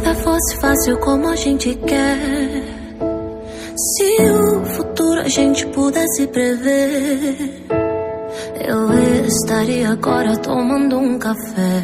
vida fosse fácil como a gente quer, se o futuro a gente pudesse prever, eu estaria agora tomando um café,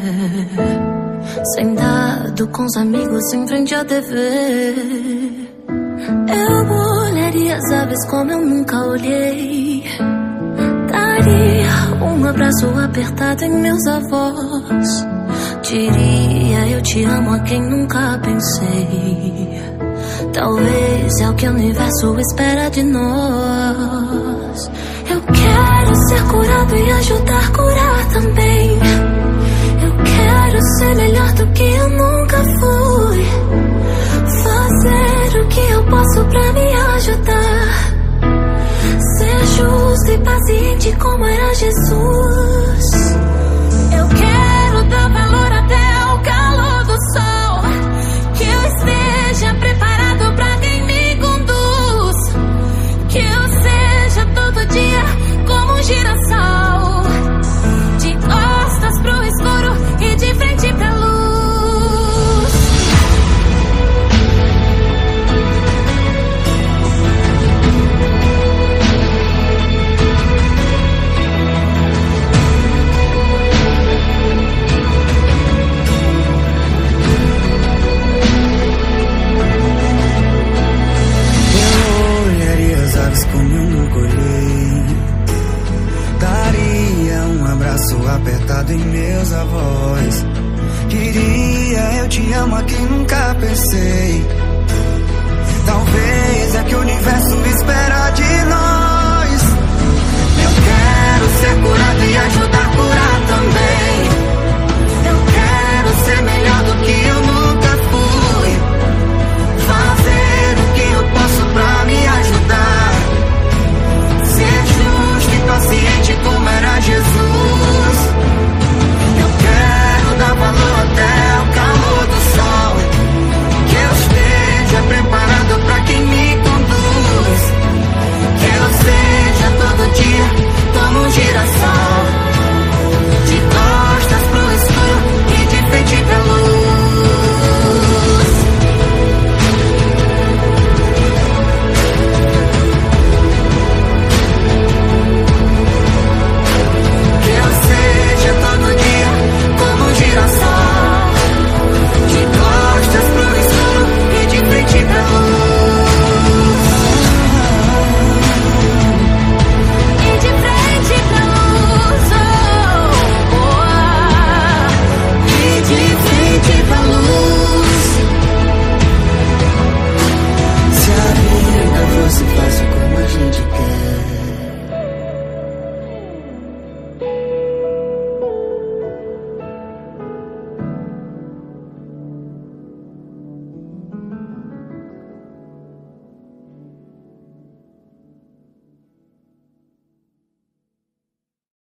sentado com os amigos em frente à TV. Eu olharia as aves como eu nunca olhei, daria um abraço apertado em meus avós, diria eu te amo a quem nunca pensei. Talvez é o que o universo espera de nós. Eu quero ser curado e ajudar a curar também. Eu quero ser melhor do que eu nunca fui, fazer o que eu posso pra me ajudar, ser justo e paciente como era Jesus. Eu quero dar valor até ao calor do sol, que eu esteja preparado pra quem me conduz, que eu seja todo dia como um girassol, de costas pro escuro e de frente pra luz. Como eu nunca olhei, daria um abraço apertado em meus avós, queria eu te amo a quem nunca pensei. Talvez é que o universo espera de nós.